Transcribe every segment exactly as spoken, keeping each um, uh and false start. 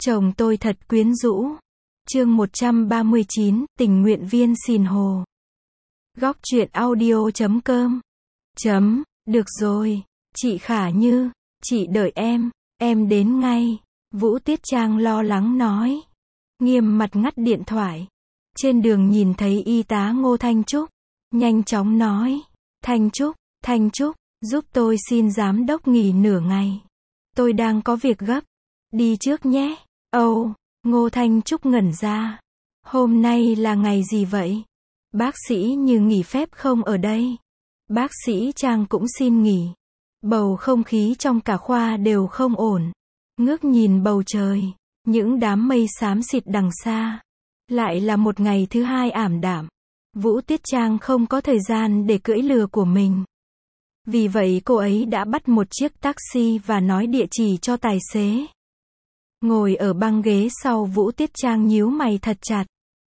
Chồng tôi thật quyến rũ. Chương một trăm ba mươi chín, tình nguyện viên xìn hồ. Góc truyện audio chấm com. Chấm, được rồi, chị Khả Như, chị đợi em, em đến ngay. Vũ Tiết Trang lo lắng nói. Nghiêm mặt ngắt điện thoại. Trên đường nhìn thấy y tá Ngô Thanh Trúc. Nhanh chóng nói. Thanh Trúc, Thanh Trúc, giúp tôi xin giám đốc nghỉ nửa ngày. Tôi đang có việc gấp. Đi trước nhé. Âu, oh, Ngô Thanh Trúc ngẩn ra. Hôm nay là ngày gì vậy? Bác sĩ Như nghỉ phép không ở đây. Bác sĩ Trang cũng xin nghỉ. Bầu không khí trong cả khoa đều không ổn. Ngước nhìn bầu trời, những đám mây xám xịt đằng xa. Lại là một ngày thứ hai ảm đạm. Vũ Tiết Trang không có thời gian để cưỡi lừa của mình. Vì vậy cô ấy đã bắt một chiếc taxi và nói địa chỉ cho tài xế. Ngồi ở băng ghế sau, Vũ Tiết Trang nhíu mày thật chặt.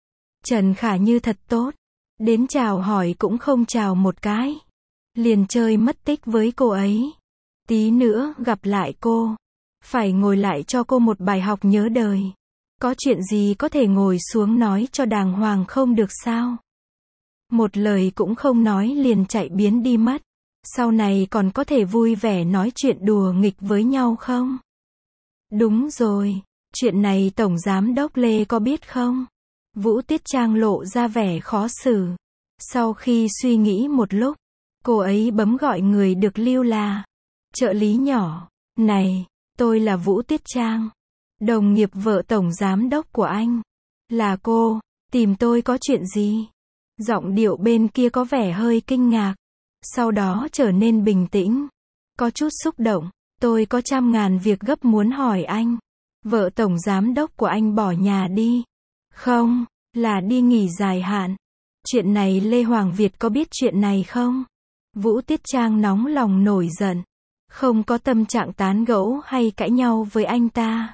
Trần Khả Như thật tốt. Đến chào hỏi cũng không chào một cái. Liền chơi mất tích với cô ấy. Tí nữa gặp lại cô. Phải ngồi lại cho cô một bài học nhớ đời. Có chuyện gì có thể ngồi xuống nói cho đàng hoàng không được sao? Một lời cũng không nói liền chạy biến đi mất. Sau này còn có thể vui vẻ nói chuyện đùa nghịch với nhau không? Đúng rồi, chuyện này Tổng Giám đốc Lê có biết không? Vũ Tiết Trang lộ ra vẻ khó xử. Sau khi suy nghĩ một lúc, cô ấy bấm gọi người được lưu là trợ lý nhỏ. Này, tôi là Vũ Tiết Trang, đồng nghiệp vợ Tổng Giám đốc của anh. Là cô, tìm tôi có chuyện gì? Giọng điệu bên kia có vẻ hơi kinh ngạc. Sau đó trở nên bình tĩnh. Có chút xúc động. Tôi có trăm ngàn việc gấp muốn hỏi anh. Vợ Tổng Giám đốc của anh bỏ nhà đi. Không, là đi nghỉ dài hạn. Chuyện này Lê Hoàng Việt có biết chuyện này không? Vũ Tiết Trang nóng lòng nổi giận. Không có tâm trạng tán gẫu hay cãi nhau với anh ta.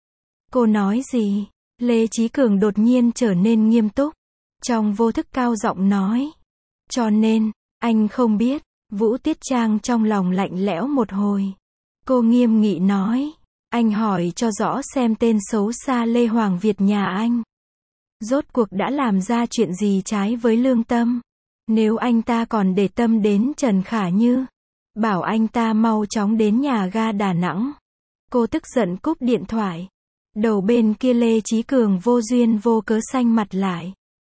Cô nói gì? Lê Chí Cường đột nhiên trở nên nghiêm túc. Trong vô thức cao giọng nói. Cho nên, anh không biết. Vũ Tiết Trang trong lòng lạnh lẽo một hồi. Cô nghiêm nghị nói. Anh hỏi cho rõ xem tên xấu xa Lê Hoàng Việt nhà anh. Rốt cuộc đã làm ra chuyện gì trái với lương tâm? Nếu anh ta còn để tâm đến Trần Khả Như, bảo anh ta mau chóng đến nhà ga Đà Nẵng. Cô tức giận cúp điện thoại. Đầu bên kia Lê Chí Cường vô duyên vô cớ xanh mặt lại.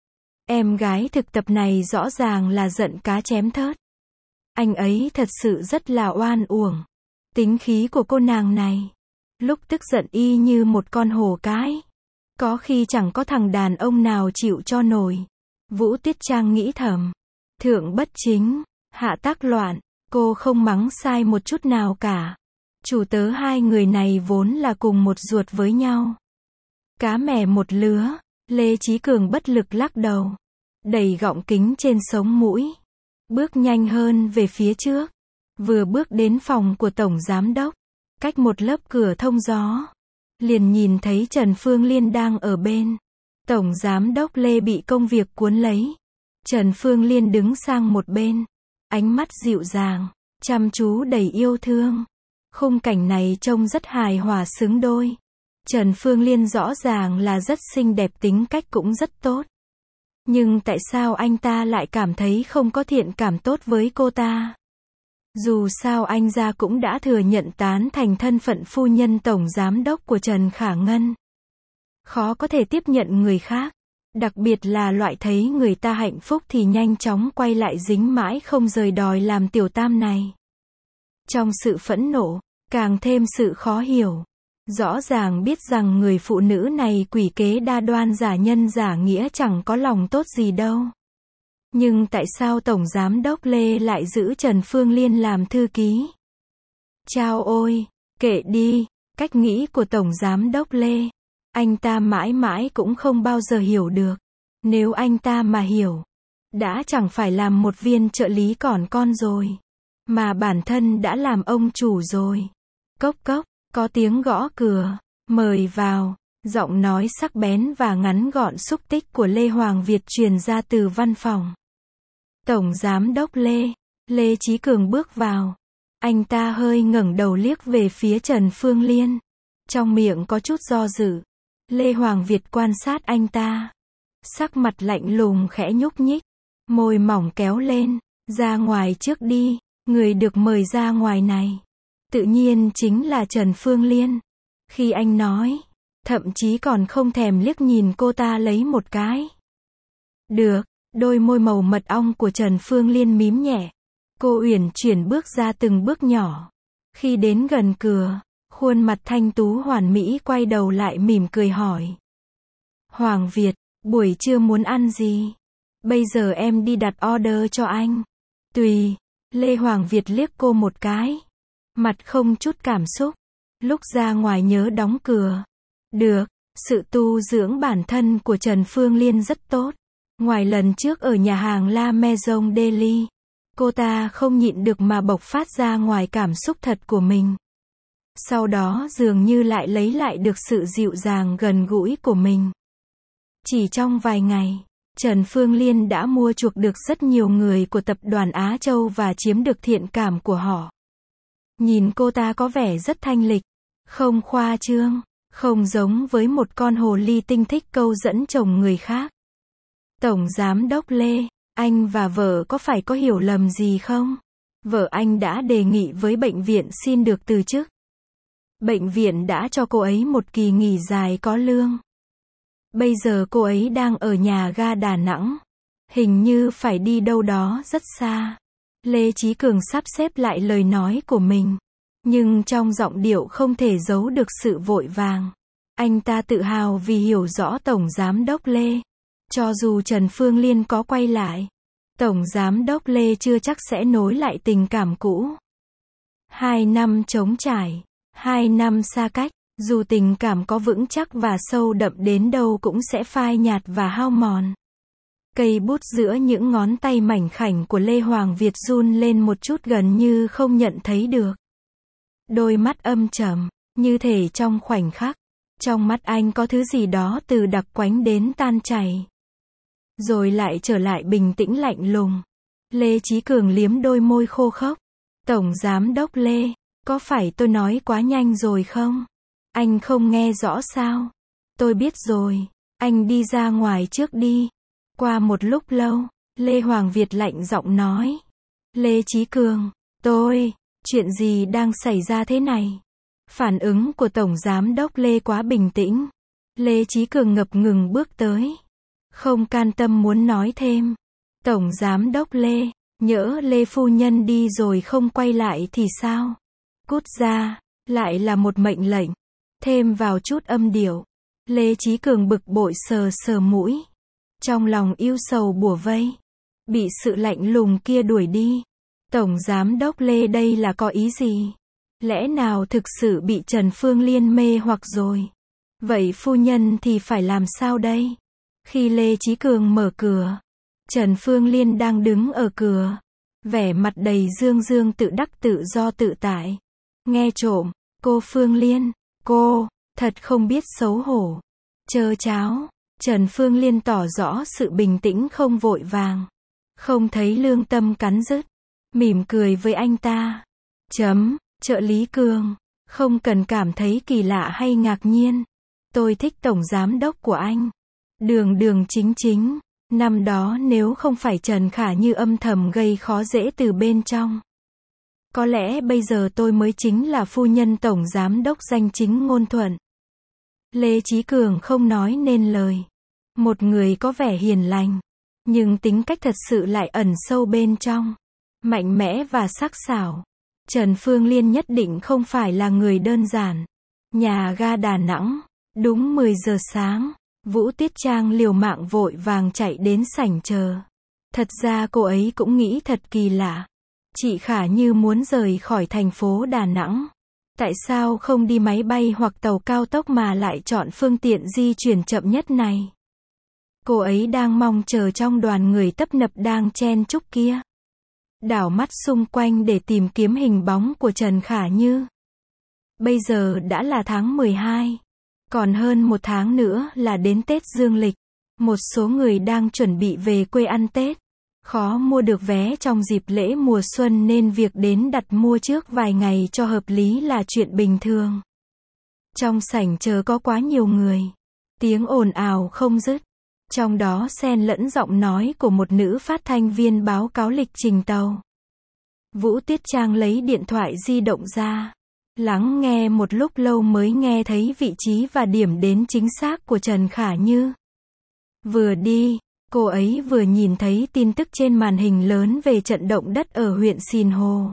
Em gái thực tập này rõ ràng là giận cá chém thớt. Anh ấy thật sự rất là oan uổng. Tính khí của cô nàng này, lúc tức giận y như một con hổ cái. Có khi chẳng có thằng đàn ông nào chịu cho nổi. Vũ Tiết Trang nghĩ thầm. Thượng bất chính, hạ tác loạn. Cô không mắng sai một chút nào cả. Chủ tớ hai người này vốn là cùng một ruột với nhau. Cá mè một lứa. Lê Chí Cường bất lực lắc đầu. Đẩy gọng kính trên sống mũi. Bước nhanh hơn về phía trước. Vừa bước đến phòng của Tổng Giám đốc. Cách một lớp cửa thông gió. Liền nhìn thấy Trần Phương Liên đang ở bên. Tổng Giám đốc Lê bị công việc cuốn lấy. Trần Phương Liên đứng sang một bên. Ánh mắt dịu dàng, chăm chú đầy yêu thương. Khung cảnh này trông rất hài hòa xứng đôi. Trần Phương Liên rõ ràng là rất xinh đẹp, tính cách cũng rất tốt. Nhưng tại sao anh ta lại cảm thấy không có thiện cảm tốt với cô ta? Dù sao anh gia cũng đã thừa nhận tán thành thân phận phu nhân Tổng Giám đốc của Trần Khả Ngân. Khó có thể tiếp nhận người khác. Đặc biệt là loại thấy người ta hạnh phúc thì nhanh chóng quay lại dính mãi không rời đòi làm tiểu tam này. Trong sự phẫn nộ, càng thêm sự khó hiểu. Rõ ràng biết rằng người phụ nữ này quỷ kế đa đoan, giả nhân giả nghĩa, chẳng có lòng tốt gì đâu. Nhưng tại sao Tổng Giám đốc Lê lại giữ Trần Phương Liên làm thư ký? Chao ôi, kệ đi, cách nghĩ của Tổng Giám đốc Lê, anh ta mãi mãi cũng không bao giờ hiểu được. Nếu anh ta mà hiểu, đã chẳng phải làm một viên trợ lý còn con rồi, mà bản thân đã làm ông chủ rồi. Cốc cốc, có tiếng gõ cửa, mời vào. Giọng nói sắc bén và ngắn gọn xúc tích của Lê Hoàng Việt truyền ra từ văn phòng. Tổng Giám đốc Lê, Lê Chí Cường bước vào. Anh ta hơi ngẩng đầu liếc về phía Trần Phương Liên. trong miệng có chút do dự. Lê Hoàng Việt quan sát anh ta. Sắc mặt lạnh lùng khẽ nhúc nhích. Môi mỏng kéo lên. Ra ngoài trước đi. Người được mời ra ngoài này. Tự nhiên chính là Trần Phương Liên. Khi anh nói, thậm chí còn không thèm liếc nhìn cô ta lấy một cái. Được, đôi môi màu mật ong của Trần Phương Liên mím nhẹ. Cô uyển chuyển bước ra từng bước nhỏ. Khi đến gần cửa, khuôn mặt thanh tú hoàn mỹ quay đầu lại mỉm cười hỏi. Hoàng Việt, buổi trưa muốn ăn gì? Bây giờ em đi đặt order cho anh. Tùy. Lê Hoàng Việt liếc cô một cái. Mặt không chút cảm xúc. Lúc ra ngoài nhớ đóng cửa. Được, sự tu dưỡng bản thân của Trần Phương Liên rất tốt. Ngoài lần trước ở nhà hàng La Maison Deli, cô ta không nhịn được mà bộc phát ra ngoài cảm xúc thật của mình. Sau đó dường như lại lấy lại được sự dịu dàng gần gũi của mình. Chỉ trong vài ngày, Trần Phương Liên đã mua chuộc được rất nhiều người của tập đoàn Á Châu và chiếm được thiện cảm của họ. Nhìn cô ta có vẻ rất thanh lịch, không khoa trương, không giống với một con hồ ly tinh thích câu dẫn chồng người khác. Tổng Giám đốc Lê, anh và vợ có phải có hiểu lầm gì không? Vợ anh đã đề nghị với bệnh viện xin được từ chức. Bệnh viện đã cho cô ấy một kỳ nghỉ dài có lương. Bây giờ cô ấy đang ở nhà ga Đà Nẵng. Hình như phải đi đâu đó rất xa. Lê Chí Cường sắp xếp lại lời nói của mình. Nhưng trong giọng điệu không thể giấu được sự vội vàng. Anh ta tự hào vì hiểu rõ Tổng Giám đốc Lê. Cho dù Trần Phương Liên có quay lại, Tổng Giám đốc Lê chưa chắc sẽ nối lại tình cảm cũ. Hai năm trống trải, hai năm xa cách, dù tình cảm có vững chắc và sâu đậm đến đâu cũng sẽ phai nhạt và hao mòn. Cây bút giữa những ngón tay mảnh khảnh của Lê Hoàng Việt run lên một chút gần như không nhận thấy được. Đôi mắt âm trầm, như thể trong khoảnh khắc, trong mắt anh có thứ gì đó từ đặc quánh đến tan chảy. Rồi lại trở lại bình tĩnh lạnh lùng. Lê Chí Cường liếm đôi môi khô khốc. Tổng Giám đốc Lê, có phải tôi nói quá nhanh rồi không? Anh không nghe rõ sao? Tôi biết rồi, anh đi ra ngoài trước đi. Qua một lúc lâu, Lê Hoàng Việt lạnh giọng nói. Lê Chí Cường, tôi, chuyện gì đang xảy ra thế này? Phản ứng của Tổng Giám đốc Lê quá bình tĩnh. Lê Chí Cường ngập ngừng bước tới. Không can tâm muốn nói thêm. Tổng Giám đốc Lê, nhỡ Lê Phu Nhân đi rồi không quay lại thì sao? Cút ra, lại là một mệnh lệnh. Thêm vào chút âm điệu. Lê Chí Cường bực bội sờ sờ mũi. Trong lòng yêu sầu bủa vây. Bị sự lạnh lùng kia đuổi đi. Tổng Giám đốc Lê đây là có ý gì? Lẽ nào thực sự bị Trần Phương Liên mê hoặc rồi? Vậy phu nhân thì phải làm sao đây? Khi Lê Chí Cường mở cửa, Trần Phương Liên đang đứng ở cửa. Vẻ mặt đầy dương dương tự đắc tự do tự tại. Nghe trộm, cô Phương Liên, cô, thật không biết xấu hổ. Chơ cháo, Trần Phương Liên tỏ rõ sự bình tĩnh không vội vàng. Không thấy lương tâm cắn rứt. Mỉm cười với anh ta. Chấm, trợ lý Cường, không cần cảm thấy kỳ lạ hay ngạc nhiên. Tôi thích Tổng Giám đốc của anh. Đường đường chính chính. Năm đó nếu không phải Trần Khả Như âm thầm gây khó dễ từ bên trong, có lẽ bây giờ tôi mới chính là phu nhân Tổng Giám đốc danh chính ngôn thuận. Lê Chí Cường không nói nên lời. Một người có vẻ hiền lành, nhưng tính cách thật sự lại ẩn sâu bên trong. Mạnh mẽ và sắc sảo. Trần Phương Liên nhất định không phải là người đơn giản. Nhà ga Đà Nẵng, đúng mười giờ sáng. Vũ Tiết Trang liều mạng vội vàng chạy đến sảnh chờ. Thật ra cô ấy cũng nghĩ thật kỳ lạ. Chị Khả Như muốn rời khỏi thành phố Đà Nẵng. Tại sao không đi máy bay hoặc tàu cao tốc mà lại chọn phương tiện di chuyển chậm nhất này? Cô ấy đang mong chờ trong đoàn người tấp nập đang chen chúc kia. Đảo mắt xung quanh để tìm kiếm hình bóng của Trần Khả Như. Bây giờ đã là tháng mười hai. Còn hơn một tháng nữa là đến Tết Dương lịch. Một số người đang chuẩn bị về quê ăn Tết. Khó mua được vé trong dịp lễ mùa xuân nên việc đến đặt mua trước vài ngày cho hợp lý là chuyện bình thường. Trong sảnh chờ có quá nhiều người. Tiếng ồn ào không dứt. Trong đó xen lẫn giọng nói của một nữ phát thanh viên báo cáo lịch trình tàu. Vũ Tiết Trang lấy điện thoại di động ra. Lắng nghe một lúc lâu mới nghe thấy vị trí và điểm đến chính xác của Trần Khả Như. Vừa đi, cô ấy vừa nhìn thấy tin tức trên màn hình lớn về trận động đất ở huyện Sìn Hồ,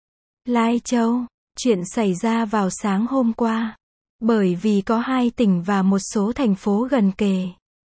Lai Châu. Chuyện xảy ra vào sáng hôm qua. Bởi vì có hai tỉnh và một số thành phố gần kề.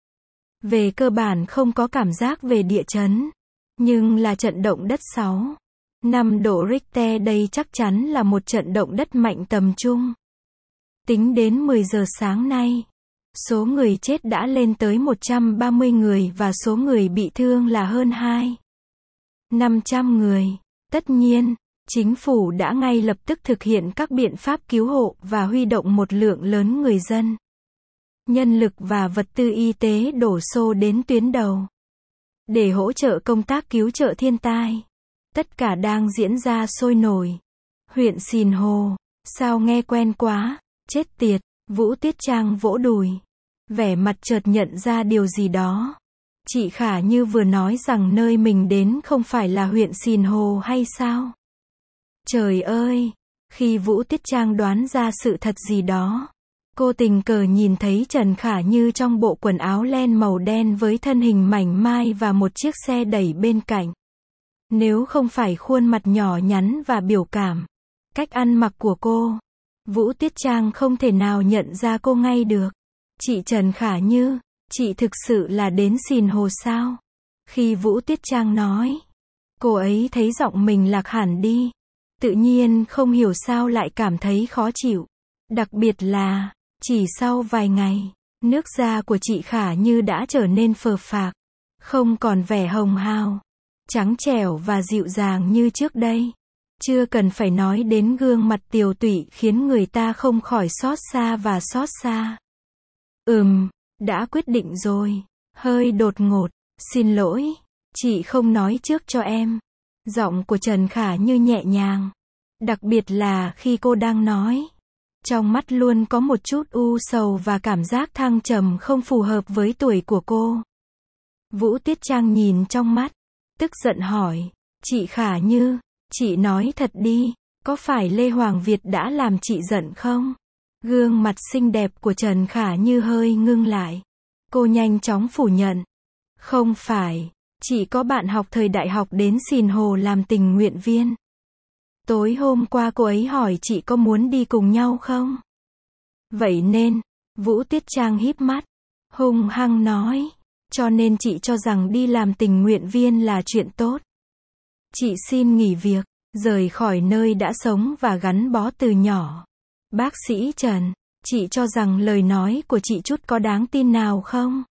Về cơ bản không có cảm giác về địa chấn. Nhưng là trận động đất sáu, năm độ Richter đây chắc chắn là một trận động đất mạnh tầm trung. Tính đến mười giờ sáng nay, số người chết đã lên tới một trăm ba mươi người và số người bị thương là hơn hai nghìn năm trăm người. Tất nhiên, chính phủ đã ngay lập tức thực hiện các biện pháp cứu hộ và huy động một lượng lớn người dân, nhân lực và vật tư y tế đổ xô đến tuyến đầu để hỗ trợ công tác cứu trợ thiên tai. Tất cả đang diễn ra sôi nổi. Huyện Sìn Hồ, sao nghe quen quá, chết tiệt. Vũ Tiết Trang vỗ đùi, vẻ mặt chợt nhận ra điều gì đó. Chị Khả Như vừa nói rằng nơi mình đến không phải là huyện Sìn Hồ hay sao? Trời ơi, khi Vũ Tiết Trang đoán ra sự thật gì đó, cô tình cờ nhìn thấy Trần Khả Như trong bộ quần áo len màu đen với thân hình mảnh mai và một chiếc xe đẩy bên cạnh. Nếu không phải khuôn mặt nhỏ nhắn và biểu cảm, cách ăn mặc của cô, Vũ Tiết Trang không thể nào nhận ra cô ngay được. Chị Trần Khả Như, chị thực sự là đến Sìn Hồ sao? Khi Vũ Tiết Trang nói, cô ấy thấy giọng mình lạc hẳn đi. Tự nhiên không hiểu sao lại cảm thấy khó chịu. Đặc biệt là, chỉ sau vài ngày, nước da của chị Khả Như đã trở nên phờ phạc, không còn vẻ hồng hào, trắng trẻo và dịu dàng như trước đây. Chưa cần phải nói đến gương mặt tiều tụy khiến người ta không khỏi xót xa và xót xa. Ừm, đã quyết định rồi. Hơi đột ngột. Xin lỗi, chị không nói trước cho em. Giọng của Trần Khả Như nhẹ nhàng. Đặc biệt là khi cô đang nói. Trong mắt luôn có một chút u sầu và cảm giác thăng trầm không phù hợp với tuổi của cô. Vũ Tiết Trang nhìn trong mắt, tức giận hỏi. Chị Khả Như, chị nói thật đi, có phải Lê Hoàng Việt đã làm chị giận không? Gương mặt xinh đẹp của Trần Khả Như hơi ngưng lại. Cô nhanh chóng phủ nhận. Không phải, chị có bạn học thời đại học đến Sìn Hồ làm tình nguyện viên. Tối hôm qua cô ấy hỏi chị có muốn đi cùng nhau không? Vậy nên, Vũ Tiết Trang híp mắt, hung hăng nói, cho nên chị cho rằng đi làm tình nguyện viên là chuyện tốt. Chị xin nghỉ việc, rời khỏi nơi đã sống và gắn bó từ nhỏ. Bác sĩ Trần, chị cho rằng lời nói của chị chút có đáng tin nào không?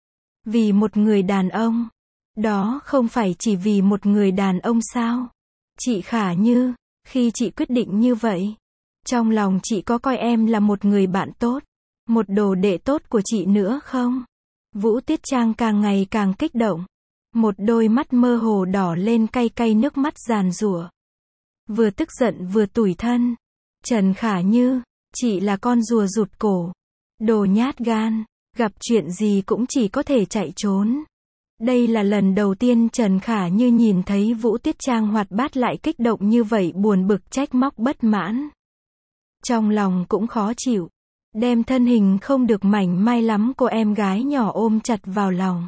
Vì một người đàn ông, đó không phải chỉ vì một người đàn ông sao? Chị Khả Như, khi chị quyết định như vậy, trong lòng chị có coi em là một người bạn tốt, một đồ đệ tốt của chị nữa không? Vũ Tiết Trang càng ngày càng kích động. Một đôi mắt mơ hồ đỏ lên cay cay nước mắt giàn giụa. Vừa tức giận vừa tủi thân. Trần Khả Như, chị là con rùa rụt cổ. Đồ nhát gan, gặp chuyện gì cũng chỉ có thể chạy trốn. Đây là lần đầu tiên Trần Khả Như nhìn thấy Vũ Tiết Trang hoạt bát lại kích động như vậy, buồn bực trách móc bất mãn. Trong lòng cũng khó chịu. Đem thân hình không được mảnh mai lắm cô em gái nhỏ ôm chặt vào lòng.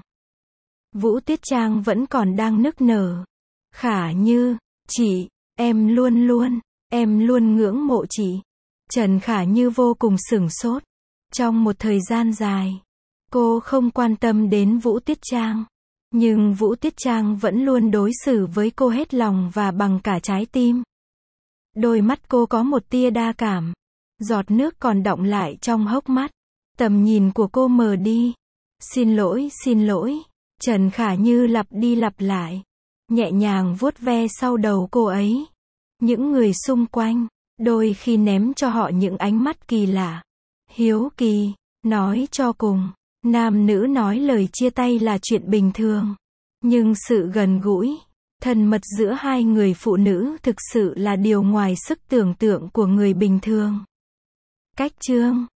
Vũ Tiết Trang vẫn còn đang nức nở. Khả Như, chị, em luôn luôn, em luôn ngưỡng mộ chị. Trần Khả Như vô cùng sửng sốt. Trong một thời gian dài, cô không quan tâm đến Vũ Tiết Trang. Nhưng Vũ Tiết Trang vẫn luôn đối xử với cô hết lòng và bằng cả trái tim. Đôi mắt cô có một tia đa cảm. Giọt nước còn đọng lại trong hốc mắt. Tầm nhìn của cô mờ đi. Xin lỗi, xin lỗi. Trần Khả Như lặp đi lặp lại. Nhẹ nhàng vuốt ve sau đầu cô ấy. Những người xung quanh, đôi khi ném cho họ những ánh mắt kỳ lạ. Hiếu kỳ. Nói cho cùng, nam nữ nói lời chia tay là chuyện bình thường. Nhưng sự gần gũi, thân mật giữa hai người phụ nữ thực sự là điều ngoài sức tưởng tượng của người bình thường. Cách chương